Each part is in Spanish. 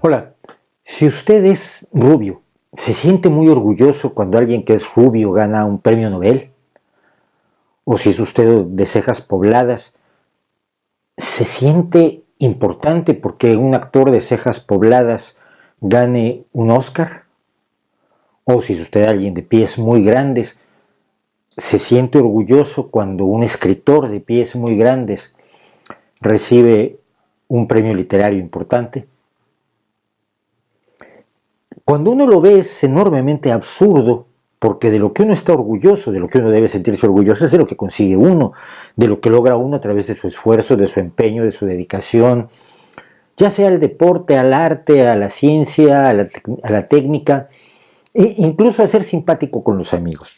Hola, si usted es rubio, ¿se siente muy orgulloso cuando alguien que es rubio gana un premio Nobel? O si es usted de cejas pobladas, ¿se siente importante porque un actor de cejas pobladas gane un Oscar? O si es usted alguien de pies muy grandes, ¿se siente orgulloso cuando un escritor de pies muy grandes recibe un premio literario importante? Cuando uno lo ve es enormemente absurdo, porque de lo que uno está orgulloso, de lo que uno debe sentirse orgulloso, es de lo que consigue uno, de lo que logra uno a través de su esfuerzo, de su empeño, de su dedicación, ya sea al deporte, al arte, a la ciencia, a la técnica, e incluso a ser simpático con los amigos.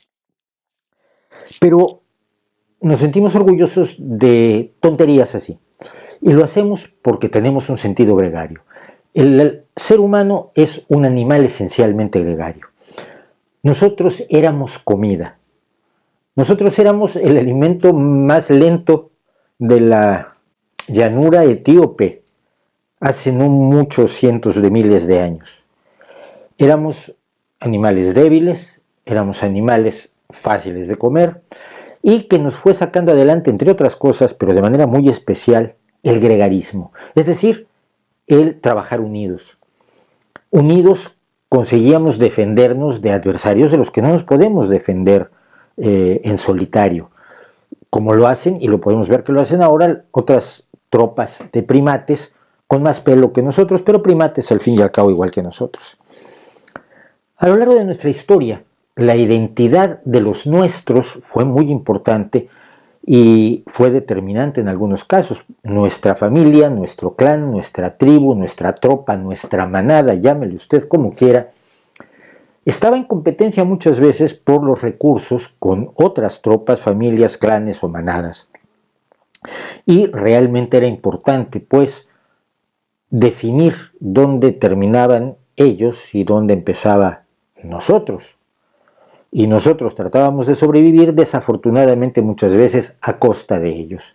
Pero nos sentimos orgullosos de tonterías así, y lo hacemos porque tenemos un sentido gregario. El ser humano es un animal esencialmente gregario. Nosotros éramos comida. Nosotros éramos el alimento más lento de la llanura etíope hace no muchos cientos de miles de años. Éramos animales débiles, éramos animales fáciles de comer y que nos fue sacando adelante, entre otras cosas, pero de manera muy especial, el gregarismo, es decir, el trabajar unidos. Unidos conseguíamos defendernos de adversarios de los que no nos podemos defender en solitario, como lo hacen, y lo podemos ver que lo hacen ahora, otras tropas de primates con más pelo que nosotros, pero primates al fin y al cabo igual que nosotros. A lo largo de nuestra historia, la identidad de los nuestros fue muy importante y fue determinante en algunos casos. Nuestra familia, nuestro clan, nuestra tribu, nuestra tropa, nuestra manada, llámele usted como quiera, estaba en competencia muchas veces por los recursos con otras tropas, familias, clanes o manadas. Y realmente era importante, pues, definir dónde terminaban ellos y dónde empezaba nosotros. Y nosotros tratábamos de sobrevivir, desafortunadamente muchas veces a costa de ellos.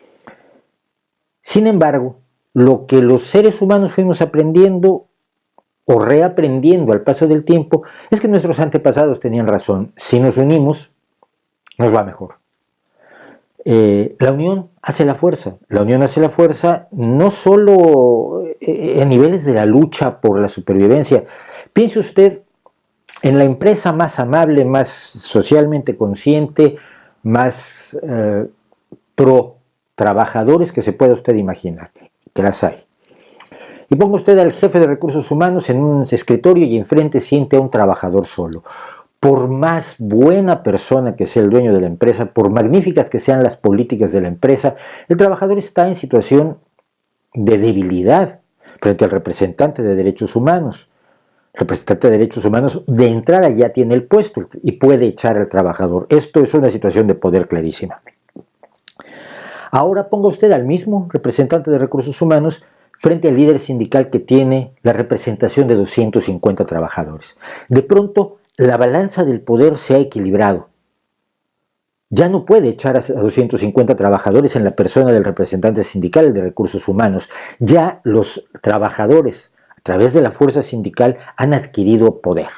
Sin embargo, lo que los seres humanos fuimos aprendiendo o reaprendiendo al paso del tiempo es que nuestros antepasados tenían razón. Si nos unimos, nos va mejor. La unión hace la fuerza. La unión hace la fuerza no solo en niveles de la lucha por la supervivencia. Piense usted en la empresa más amable, más socialmente consciente, más pro trabajadores que se pueda usted imaginar, que las hay. Y ponga usted al jefe de recursos humanos en un escritorio y enfrente siente a un trabajador solo. Por más buena persona que sea el dueño de la empresa, por magníficas que sean las políticas de la empresa, el trabajador está en situación de debilidad frente al representante de derechos humanos. El representante de derechos humanos de entrada ya tiene el puesto y puede echar al trabajador. Esto es una situación de poder clarísima. Ahora ponga usted al mismo representante de recursos humanos frente al líder sindical que tiene la representación de 250 trabajadores. De pronto, la balanza del poder se ha equilibrado. Ya no puede echar a 250 trabajadores en la persona del representante sindical de recursos humanos. Ya los trabajadores, a través de la fuerza sindical, han adquirido poder.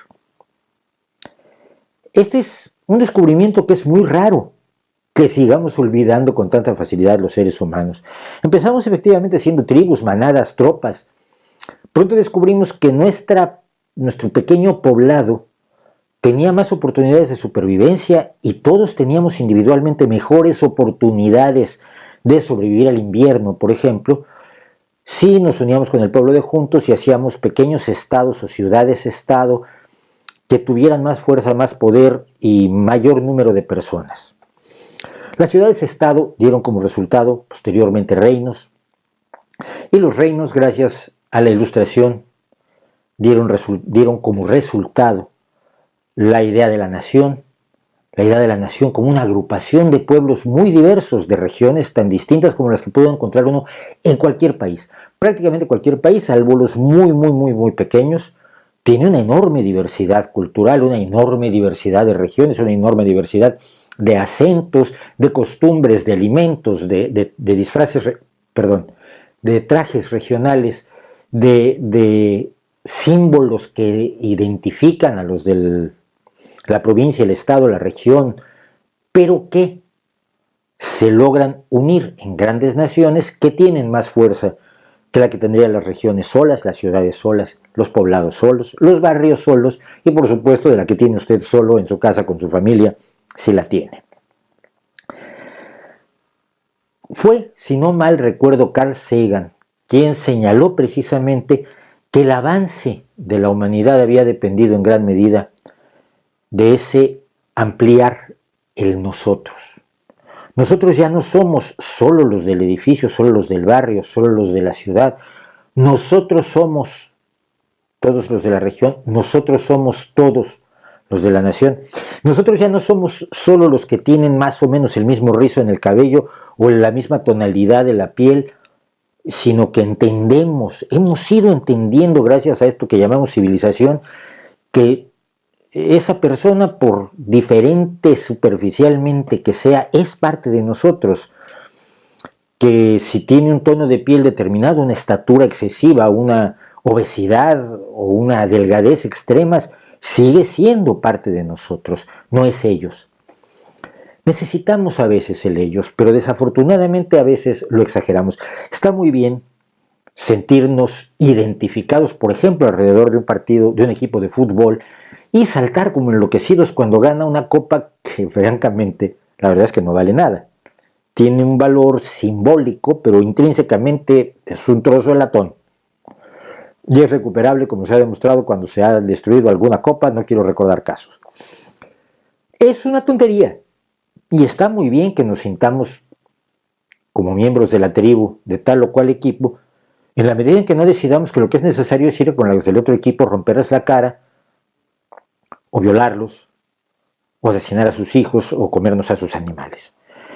Este es un descubrimiento que es muy raro, que sigamos olvidando con tanta facilidad los seres humanos. Empezamos efectivamente siendo tribus, manadas, tropas. Pronto descubrimos que nuestro pequeño poblado tenía más oportunidades de supervivencia y todos teníamos individualmente mejores oportunidades de sobrevivir al invierno, por ejemplo, si nos uníamos con el pueblo de juntos y hacíamos pequeños estados o ciudades-estado que tuvieran más fuerza, más poder y mayor número de personas. Las ciudades-estado dieron como resultado posteriormente reinos, y los reinos, gracias a la Ilustración, dieron como resultado la idea de la nación como una agrupación de pueblos muy diversos, de regiones tan distintas como las que puede encontrar uno en cualquier país. Prácticamente cualquier país, salvo los muy pequeños, tiene una enorme diversidad cultural, una enorme diversidad de regiones, una enorme diversidad de acentos, de costumbres, de alimentos, de disfraces, de trajes regionales, de símbolos que identifican a los de la provincia, el estado, la región, pero que se logran unir en grandes naciones que tienen más fuerza que la que tendrían las regiones solas, las ciudades solas, los poblados solos, los barrios solos y por supuesto de la que tiene usted solo en su casa con su familia, si la tiene. Fue, si no mal recuerdo, Carl Sagan quien señaló precisamente que el avance de la humanidad había dependido en gran medida de ese ampliar el nosotros. Nosotros ya no somos solo los del edificio, solo los del barrio, solo los de la ciudad. Nosotros somos todos los de la región, nosotros somos todos los de la nación. Nosotros ya no somos solo los que tienen más o menos el mismo rizo en el cabello o la misma tonalidad de la piel, sino que entendemos, hemos ido entendiendo gracias a esto que llamamos civilización, que esa persona, por diferente superficialmente que sea, es parte de nosotros, que si tiene un tono de piel determinado, una estatura excesiva, una obesidad o una delgadez extremas, sigue siendo parte de nosotros, no es ellos. Necesitamos a veces el ellos, pero desafortunadamente a veces lo exageramos. Está muy bien sentirnos identificados, por ejemplo, alrededor de un partido, de un equipo de fútbol, y saltar como enloquecidos cuando gana una copa que francamente la verdad es que no vale nada. Tiene un valor simbólico, pero intrínsecamente es un trozo de latón. Y es recuperable, como se ha demostrado cuando se ha destruido alguna copa, no quiero recordar casos. Es una tontería. Y está muy bien que nos sintamos como miembros de la tribu de tal o cual equipo, en la medida en que no decidamos que lo que es necesario es ir con los del otro equipo, romperles la cara, o violarlos, o asesinar a sus hijos, o comernos a sus animales.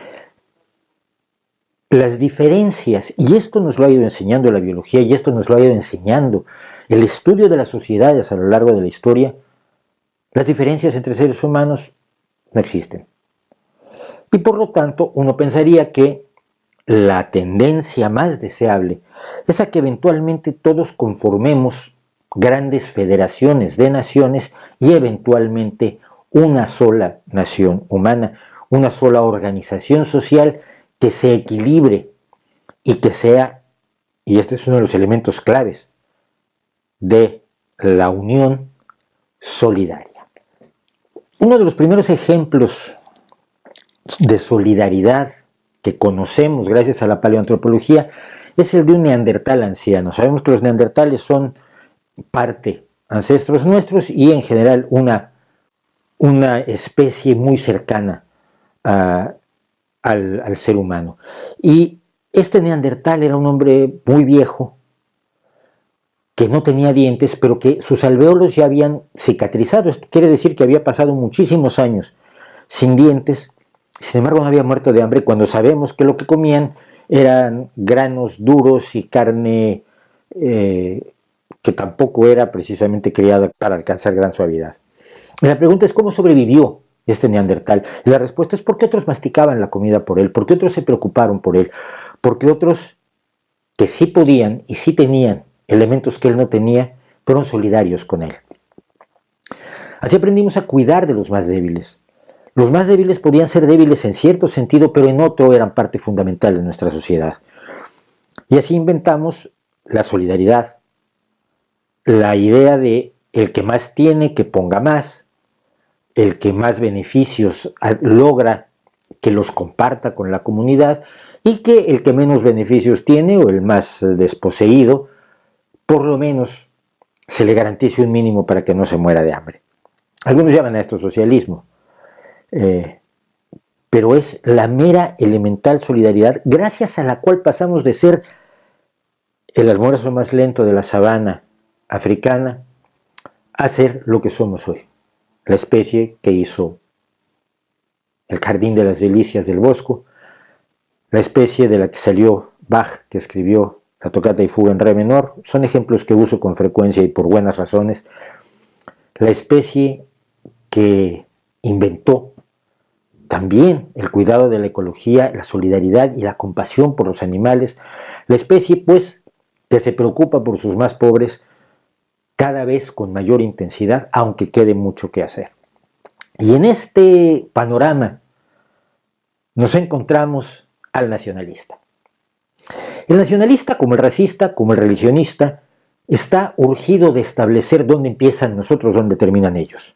Las diferencias, y esto nos lo ha ido enseñando la biología, y esto nos lo ha ido enseñando el estudio de las sociedades a lo largo de la historia, las diferencias entre seres humanos no existen. Y por lo tanto, uno pensaría que la tendencia más deseable es a que eventualmente todos conformemos grandes federaciones de naciones y eventualmente una sola nación humana, una sola organización social que se equilibre y que sea, y este es uno de los elementos claves de la unión, solidaria. Uno de los primeros ejemplos de solidaridad que conocemos gracias a la paleoantropología es el de un neandertal anciano. Sabemos que los neandertales son parte ancestros nuestros y en general una especie muy cercana al ser humano. Y este neandertal era un hombre muy viejo, que no tenía dientes, pero que sus alvéolos ya habían cicatrizado. Esto quiere decir que había pasado muchísimos años sin dientes. Sin embargo, no había muerto de hambre cuando sabemos que lo que comían eran granos duros y carne que tampoco era precisamente criada para alcanzar gran suavidad. Y la pregunta es, ¿cómo sobrevivió este neandertal? Y la respuesta es porque otros masticaban la comida por él, porque otros se preocuparon por él, porque otros que sí podían y sí tenían elementos que él no tenía, fueron solidarios con él. Así aprendimos a cuidar de los más débiles. Los más débiles podían ser débiles en cierto sentido, pero en otro eran parte fundamental de nuestra sociedad. Y así inventamos la solidaridad, la idea de el que más tiene que ponga más, el que más beneficios logra que los comparta con la comunidad y que el que menos beneficios tiene o el más desposeído, por lo menos se le garantice un mínimo para que no se muera de hambre. Algunos llaman a esto socialismo. Pero es la mera elemental solidaridad gracias a la cual pasamos de ser el almuerzo más lento de la sabana africana a ser lo que somos hoy, la especie que hizo el Jardín de las Delicias del Bosco, la especie de la que salió Bach, que escribió la tocata y fuga en re menor, son ejemplos que uso con frecuencia y por buenas razones, la especie que inventó también el cuidado de la ecología, la solidaridad y la compasión por los animales, la especie pues que se preocupa por sus más pobres cada vez con mayor intensidad, aunque quede mucho que hacer. Y en este panorama nos encontramos al nacionalista. El nacionalista, como el racista, como el religionista, está urgido de establecer dónde empiezan nosotros, dónde terminan ellos.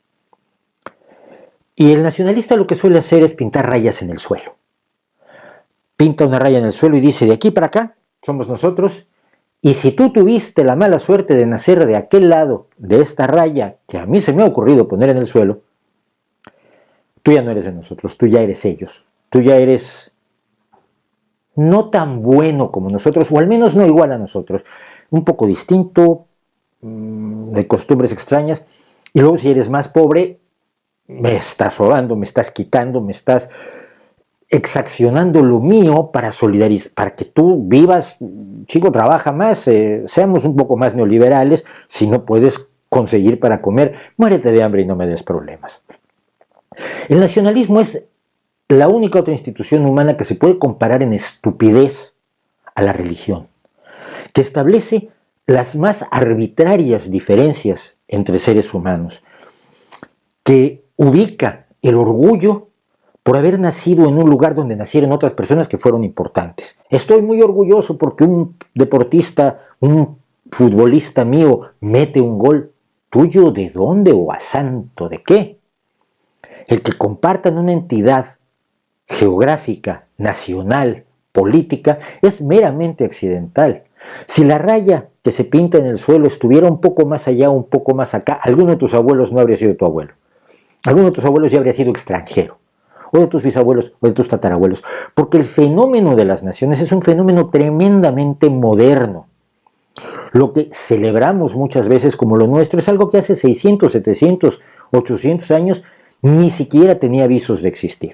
Y el nacionalista lo que suele hacer es pintar rayas en el suelo. Pinta una raya en el suelo y dice, de aquí para acá somos nosotros, y si tú tuviste la mala suerte de nacer de aquel lado de esta raya que a mí se me ha ocurrido poner en el suelo, tú ya no eres de nosotros, tú ya eres ellos, tú ya eres no tan bueno como nosotros, o al menos no igual a nosotros, un poco distinto, de costumbres extrañas, y luego si eres más pobre, me estás robando, me estás quitando, me estás exaccionando lo mío para solidarizar, para que tú vivas, chico, trabaja más, seamos un poco más neoliberales, si no puedes conseguir para comer, muérete de hambre y no me des problemas. El nacionalismo es la única otra institución humana que se puede comparar en estupidez a la religión, que establece las más arbitrarias diferencias entre seres humanos, que ubica el orgullo por haber nacido en un lugar donde nacieron otras personas que fueron importantes. Estoy muy orgulloso porque un deportista, un futbolista mío mete un gol. ¿Tuyo de dónde o a santo de qué? El que compartan una entidad geográfica, nacional, política, es meramente accidental. Si la raya que se pinta en el suelo estuviera un poco más allá, un poco más acá, alguno de tus abuelos no habría sido tu abuelo. Alguno de tus abuelos ya habría sido extranjero, o de tus bisabuelos, o de tus tatarabuelos, porque el fenómeno de las naciones es un fenómeno tremendamente moderno. Lo que celebramos muchas veces como lo nuestro es algo que hace 600, 700, 800 años ni siquiera tenía visos de existir.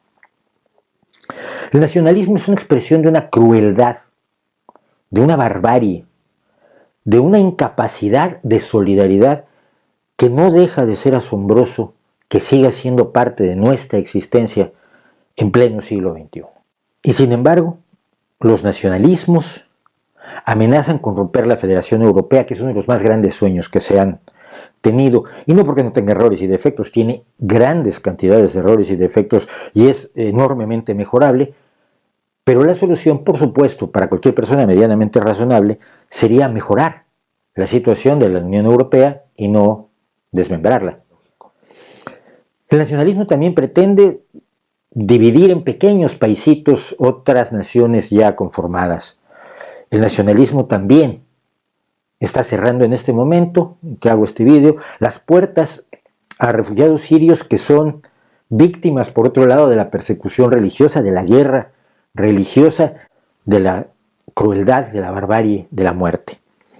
El nacionalismo es una expresión de una crueldad, de una barbarie, de una incapacidad de solidaridad que no deja de ser asombroso que siga siendo parte de nuestra existencia en pleno siglo XXI. Y sin embargo, los nacionalismos amenazan con romper la Federación Europea, que es uno de los más grandes sueños que se han tenido, y no porque no tenga errores y defectos, tiene grandes cantidades de errores y defectos y es enormemente mejorable, pero la solución, por supuesto, para cualquier persona medianamente razonable, sería mejorar la situación de la Unión Europea y no desmembrarla. El nacionalismo también pretende dividir en pequeños paisitos otras naciones ya conformadas. El nacionalismo también está cerrando en este momento, que hago este vídeo, las puertas a refugiados sirios que son víctimas, por otro lado, de la persecución religiosa, de la guerra religiosa, de la crueldad, de la barbarie, de la muerte.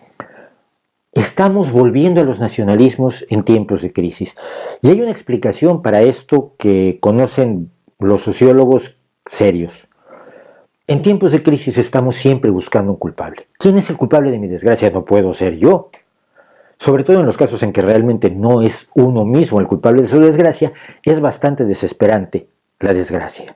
Estamos volviendo a los nacionalismos en tiempos de crisis. Y hay una explicación para esto que conocen los sociólogos serios. En tiempos de crisis estamos siempre buscando un culpable. ¿Quién es el culpable de mi desgracia? No puedo ser yo. Sobre todo en los casos en que realmente no es uno mismo el culpable de su desgracia, es bastante desesperante la desgracia.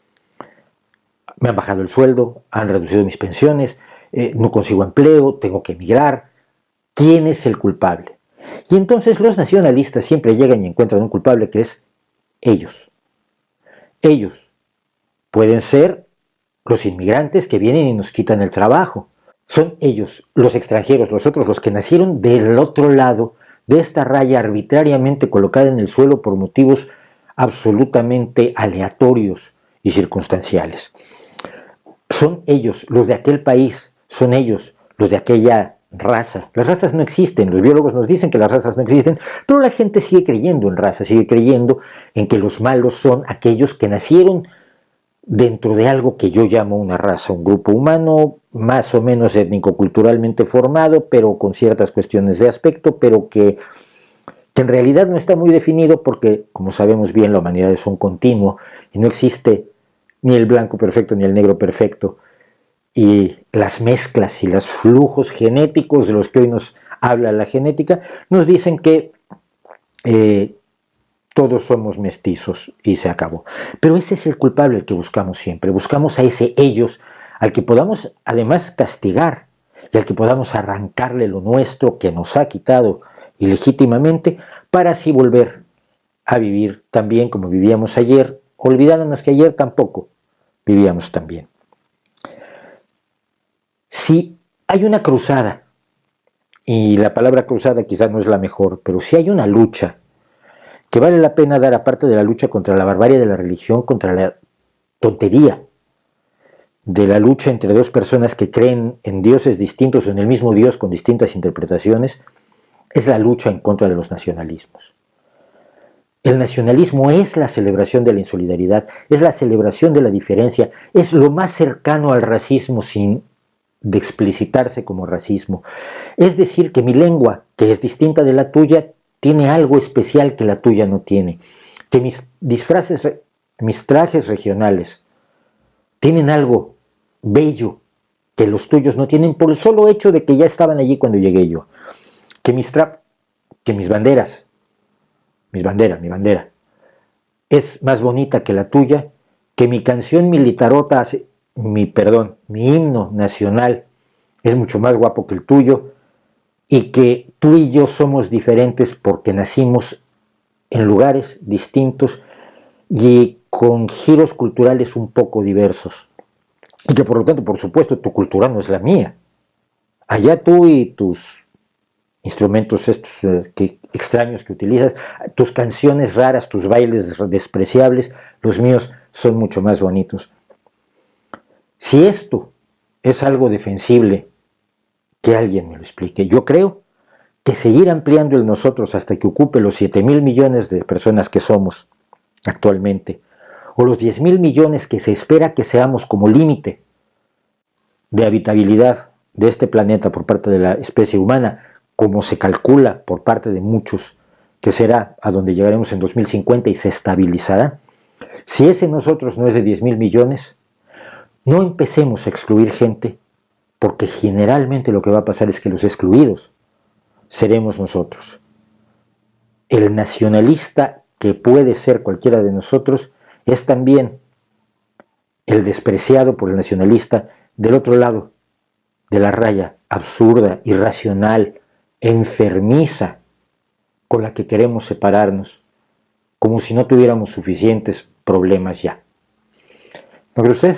Me han bajado el sueldo, han reducido mis pensiones, no consigo empleo, tengo que emigrar. ¿Quién es el culpable? Y entonces los nacionalistas siempre llegan y encuentran un culpable que es ellos. Ellos pueden ser los inmigrantes que vienen y nos quitan el trabajo. Son ellos, los extranjeros, los otros, los que nacieron del otro lado de esta raya arbitrariamente colocada en el suelo por motivos absolutamente aleatorios y circunstanciales. Son ellos, los de aquel país, son ellos, los de aquella raza. Las razas no existen, los biólogos nos dicen que las razas no existen, pero la gente sigue creyendo en razas, sigue creyendo en que los malos son aquellos que nacieron dentro de algo que yo llamo una raza, un grupo humano más o menos étnico-culturalmente formado, pero con ciertas cuestiones de aspecto, pero que en realidad no está muy definido porque, como sabemos bien, la humanidad es un continuo y no existe ni el blanco perfecto ni el negro perfecto. Y las mezclas y los flujos genéticos de los que hoy nos habla la genética nos dicen que todos somos mestizos y se acabó. Pero ese es el culpable al que buscamos siempre. Buscamos a ese ellos, al que podamos además castigar y al que podamos arrancarle lo nuestro que nos ha quitado ilegítimamente, para así volver a vivir tan bien como vivíamos ayer, olvidándonos que ayer tampoco vivíamos tan bien. Si hay una cruzada, y la palabra cruzada quizás no es la mejor, pero si hay una lucha que vale la pena dar, aparte de la lucha contra la barbarie de la religión, contra la tontería de la lucha entre dos personas que creen en dioses distintos o en el mismo Dios con distintas interpretaciones, es la lucha en contra de los nacionalismos. El nacionalismo es la celebración de la insolidaridad, es la celebración de la diferencia, es lo más cercano al racismo sin de explicitarse como racismo. Es decir, que mi lengua, que es distinta de la tuya, tiene algo especial que la tuya no tiene. Que mis disfraces, mis trajes regionales tienen algo bello que los tuyos no tienen por el solo hecho de que ya estaban allí cuando llegué yo. Que mis banderas, mi bandera, es más bonita que la tuya, que mi canción militarota, mi himno nacional es mucho más guapo que el tuyo, y que tú y yo somos diferentes porque nacimos en lugares distintos y con giros culturales un poco diversos. Y que por lo tanto, por supuesto, tu cultura no es la mía. Allá tú y tus instrumentos estos extraños que utilizas, tus canciones raras, tus bailes despreciables, los míos son mucho más bonitos. Si esto es algo defensible, que alguien me lo explique. Yo creo que seguir ampliando el nosotros hasta que ocupe los 7.000 millones de personas que somos actualmente, o los 10.000 millones que se espera que seamos como límite de habitabilidad de este planeta por parte de la especie humana, como se calcula por parte de muchos, que será a donde llegaremos en 2050 y se estabilizará. Si ese nosotros no es de 10.000 millones, no empecemos a excluir gente, porque generalmente lo que va a pasar es que los excluidos seremos nosotros. El nacionalista, que puede ser cualquiera de nosotros, es también el despreciado por el nacionalista del otro lado de la raya absurda, irracional, enfermiza con la que queremos separarnos, como si no tuviéramos suficientes problemas ya. ¿No cree usted?